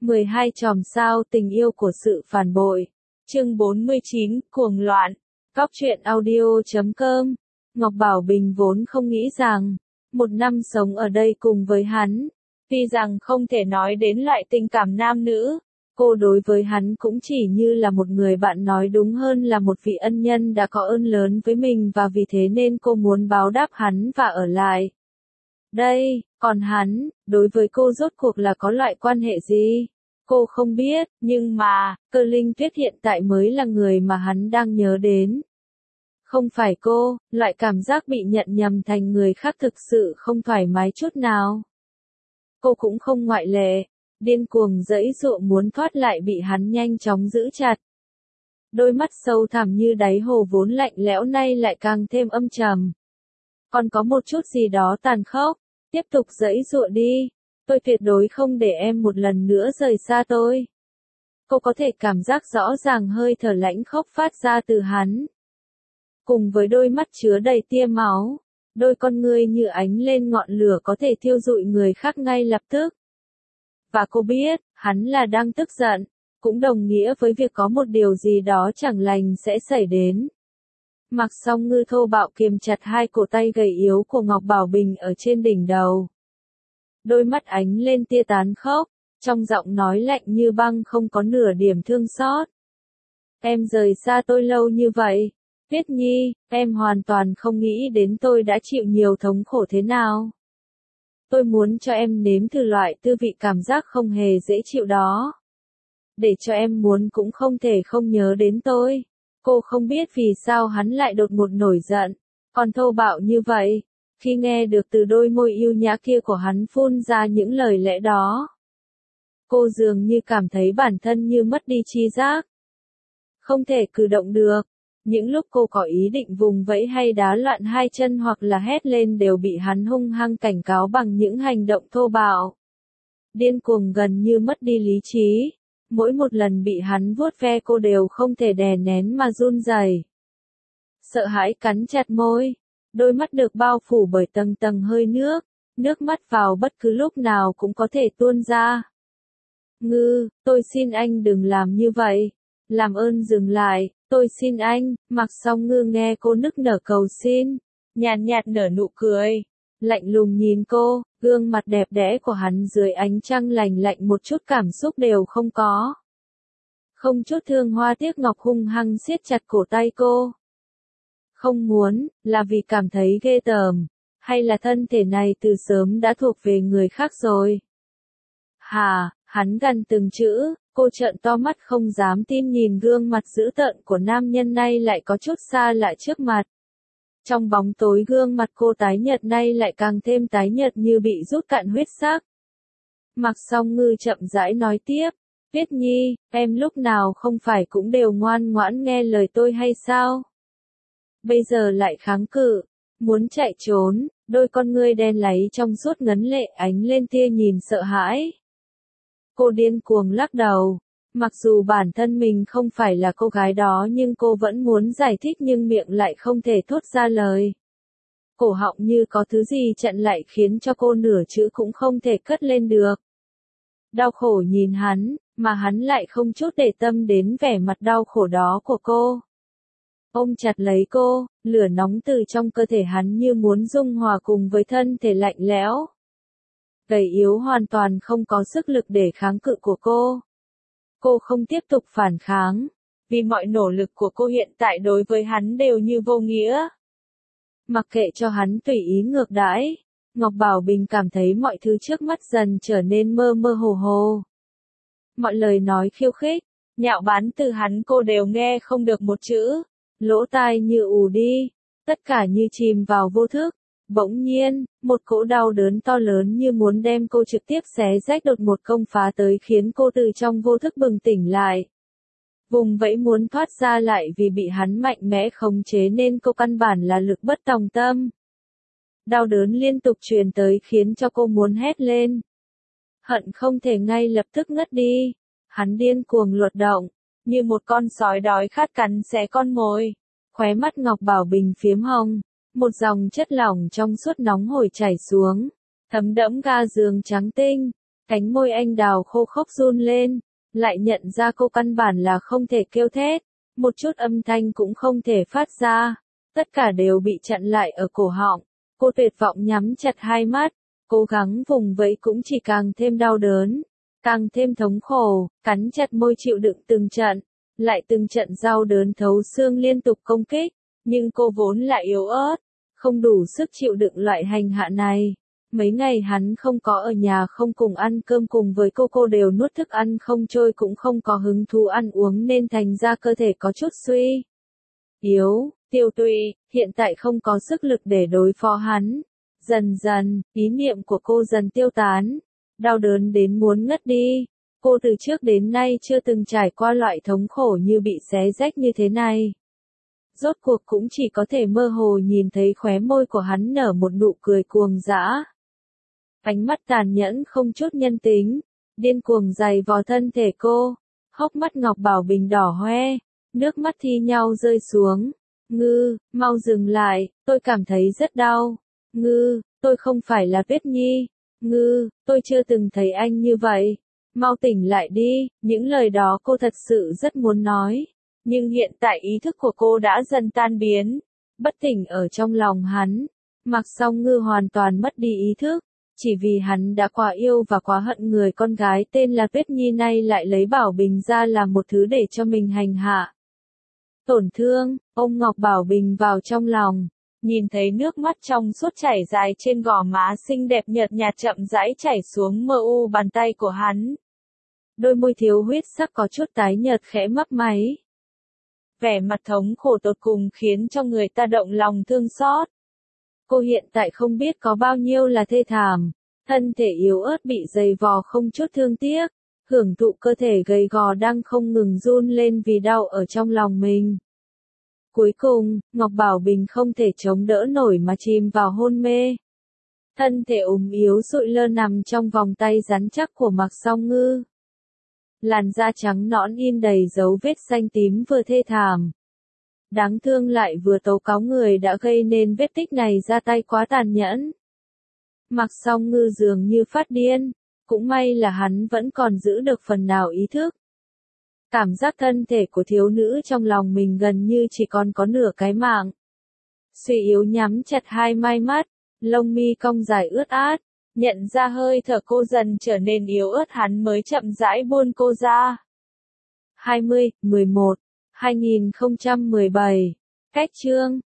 12 chòm sao tình yêu của sự phản bội. Chương 49, cuồng loạn. Cóc truyện audio.com. Ngọc Bảo Bình vốn không nghĩ rằng, một năm sống ở đây cùng với hắn, tuy rằng không thể nói đến loại tình cảm nam nữ, cô đối với hắn cũng chỉ như là một người bạn, nói đúng hơn là một vị ân nhân đã có ơn lớn với mình, và vì thế nên cô muốn báo đáp hắn và ở lại đây. Còn hắn, đối với cô rốt cuộc là có loại quan hệ gì? Cô không biết, nhưng mà, Cơ Linh Tuyết hiện tại mới là người mà hắn đang nhớ đến. Không phải cô, loại cảm giác bị nhận nhầm thành người khác thực sự không thoải mái chút nào. Cô cũng không ngoại lệ, điên cuồng giãy giụa muốn thoát lại bị hắn nhanh chóng giữ chặt. Đôi mắt sâu thẳm như đáy hồ vốn lạnh lẽo nay lại càng thêm âm trầm. Còn có một chút gì đó tàn khốc, tiếp tục giãy giụa đi, tôi tuyệt đối không để em một lần nữa rời xa tôi. Cô có thể cảm giác rõ ràng hơi thở lãnh khốc phát ra từ hắn. Cùng với đôi mắt chứa đầy tia máu, đôi con ngươi như ánh lên ngọn lửa có thể thiêu rụi người khác ngay lập tức. Và cô biết, hắn là đang tức giận, cũng đồng nghĩa với việc có một điều gì đó chẳng lành sẽ xảy đến. Mạc Song Ngư thô bạo kiềm chặt hai cổ tay gầy yếu của Ngọc Bảo Bình ở trên đỉnh đầu. Đôi mắt ánh lên tia tàn khốc, trong giọng nói lạnh như băng không có nửa điểm thương xót. Em rời xa tôi lâu như vậy, Tuyết Nhi, em hoàn toàn không nghĩ đến tôi đã chịu nhiều thống khổ thế nào. Tôi muốn cho em nếm thử loại tư vị cảm giác không hề dễ chịu đó. Để cho em muốn cũng không thể không nhớ đến tôi. Cô không biết vì sao hắn lại đột ngột nổi giận, còn thô bạo như vậy. Khi nghe được từ đôi môi yêu nhã kia của hắn phun ra những lời lẽ đó, cô dường như cảm thấy bản thân như mất đi tri giác. Không thể cử động được. Những lúc cô có ý định vùng vẫy hay đá loạn hai chân hoặc là hét lên đều bị hắn hung hăng cảnh cáo bằng những hành động thô bạo. Điên cuồng gần như mất đi lý trí. Mỗi một lần bị hắn vuốt ve cô đều không thể đè nén mà run rẩy. Sợ hãi cắn chặt môi. Đôi mắt được bao phủ bởi tầng tầng hơi nước. Nước mắt vào bất cứ lúc nào cũng có thể tuôn ra. Ngư, tôi xin anh đừng làm như vậy. Làm ơn dừng lại, tôi xin anh. Mạc Song Ngư nghe cô nức nở cầu xin, nhàn nhạt nở nụ cười, lạnh lùng nhìn cô, gương mặt đẹp đẽ của hắn dưới ánh trăng lành lạnh một chút cảm xúc đều không có. Không chút thương hoa tiếc ngọc hung hăng siết chặt cổ tay cô. Không muốn, là vì cảm thấy ghê tởm, hay là thân thể này từ sớm đã thuộc về người khác rồi? Hà, hắn gằn từng chữ. Cô trợn to mắt không dám tin nhìn gương mặt dữ tợn của nam nhân nay lại có chút xa lạ trước mặt. Trong bóng tối gương mặt cô tái nhợt nay lại càng thêm tái nhợt như bị rút cạn huyết sắc. Mạc Song Ngư chậm rãi nói tiếp, Tuyết Nhi, em lúc nào không phải cũng đều ngoan ngoãn nghe lời tôi hay sao? Bây giờ lại kháng cự, muốn chạy trốn, đôi con ngươi đen láy trong suốt ngấn lệ ánh lên tia nhìn sợ hãi. Cô điên cuồng lắc đầu. Mặc dù bản thân mình không phải là cô gái đó nhưng cô vẫn muốn giải thích nhưng miệng lại không thể thốt ra lời. Cổ họng như có thứ gì chặn lại khiến cho cô nửa chữ cũng không thể cất lên được. Đau khổ nhìn hắn, mà hắn lại không chút để tâm đến vẻ mặt đau khổ đó của cô. Ôm chặt lấy cô, lửa nóng từ trong cơ thể hắn như muốn dung hòa cùng với thân thể lạnh lẽo. Gầy yếu hoàn toàn không có sức lực để kháng cự của cô. Cô không tiếp tục phản kháng, vì mọi nỗ lực của cô hiện tại đối với hắn đều như vô nghĩa. Mặc kệ cho hắn tùy ý ngược đãi, Ngọc Bảo Bình cảm thấy mọi thứ trước mắt dần trở nên mơ mơ hồ hồ. Mọi lời nói khiêu khích, nhạo báng từ hắn cô đều nghe không được một chữ, lỗ tai như ù đi, tất cả như chìm vào vô thức. Bỗng nhiên, một cỗ đau đớn to lớn như muốn đem cô trực tiếp xé rách đột ngột công phá tới khiến cô từ trong vô thức bừng tỉnh lại. Vùng vẫy muốn thoát ra lại vì bị hắn mạnh mẽ khống chế nên cô căn bản là lực bất tòng tâm. Đau đớn liên tục truyền tới khiến cho cô muốn hét lên. Hận không thể ngay lập tức ngất đi. Hắn điên cuồng luật động, như một con sói đói khát cắn xé con mồi. Khóe mắt Ngọc Bảo Bình phiếm hồng. Một dòng chất lỏng trong suốt nóng hổi chảy xuống, thấm đẫm ga giường trắng tinh, Cánh môi anh đào khô khốc run lên, lại nhận ra cô căn bản là không thể kêu thét, một chút âm thanh cũng không thể phát ra, tất cả đều bị chặn lại ở cổ họng. Cô tuyệt vọng nhắm chặt hai mắt, cố gắng vùng vẫy cũng chỉ càng thêm đau đớn, càng thêm thống khổ, cắn chặt môi chịu đựng từng trận, lại từng trận đau đớn thấu xương liên tục công kích, nhưng cô vốn lại yếu ớt, không đủ sức chịu đựng loại hành hạ này. Mấy ngày hắn không có ở nhà không cùng ăn cơm cùng với cô đều nuốt thức ăn không trôi cũng không có hứng thú ăn uống nên thành ra cơ thể có chút suy yếu, tiêu tụy, hiện tại không có sức lực để đối phó hắn. Dần dần, ý niệm của cô dần tiêu tán, đau đớn đến muốn ngất đi. Cô từ trước đến nay chưa từng trải qua loại thống khổ như bị xé rách như thế này. Rốt cuộc cũng chỉ có thể mơ hồ nhìn thấy khóe môi của hắn nở một nụ cười cuồng dã. Ánh mắt tàn nhẫn không chút nhân tính, điên cuồng giày vò thân thể cô, hốc mắt Ngọc Bảo Bình đỏ hoe, nước mắt thi nhau rơi xuống. Ngư, mau dừng lại, tôi cảm thấy rất đau. Ngư, tôi không phải là Tuyết Nhi. Ngư, tôi chưa từng thấy anh như vậy. Mau tỉnh lại đi, những lời đó cô thật sự rất muốn nói. Nhưng hiện tại ý thức của cô đã dần tan biến, bất tỉnh ở trong lòng hắn. Mạc Song Ngư hoàn toàn mất đi ý thức, chỉ vì hắn đã quá yêu và quá hận người con gái tên là Tuyết Nhi này lại lấy Bảo Bình ra làm một thứ để cho mình hành hạ. Tổn thương, ôm Ngọc Bảo Bình vào trong lòng, nhìn thấy nước mắt trong suốt chảy dài trên gò má xinh đẹp nhợt nhạt chậm rãi chảy xuống mờ u bàn tay của hắn. Đôi môi thiếu huyết sắc có chút tái nhợt khẽ mấp máy. Vẻ mặt thống khổ tột cùng khiến cho người ta động lòng thương xót. Cô hiện tại không biết có bao nhiêu là thê thảm, thân thể yếu ớt bị giày vò không chút thương tiếc, hưởng thụ cơ thể gầy gò đang không ngừng run lên vì đau ở trong lòng mình. Cuối cùng, Ngọc Bảo Bình không thể chống đỡ nổi mà chìm vào hôn mê. Thân thể ốm yếu sụi lơ nằm trong vòng tay rắn chắc của Mạc Song Ngư. Làn da trắng nõn in đầy dấu vết xanh tím vừa thê thảm. Đáng thương lại vừa tố cáo người đã gây nên vết tích này ra tay quá tàn nhẫn. Mạc Song Ngư dường như phát điên, cũng may là hắn vẫn còn giữ được phần nào ý thức. Cảm giác thân thể của thiếu nữ trong lòng mình gần như chỉ còn có nửa cái mạng. Suy yếu nhắm chặt hai mai mắt, lông mi cong dài ướt át, nhận ra hơi thở cô dần trở nên yếu ớt hắn mới chậm rãi buông cô ra. 20/11/2017. Cách chương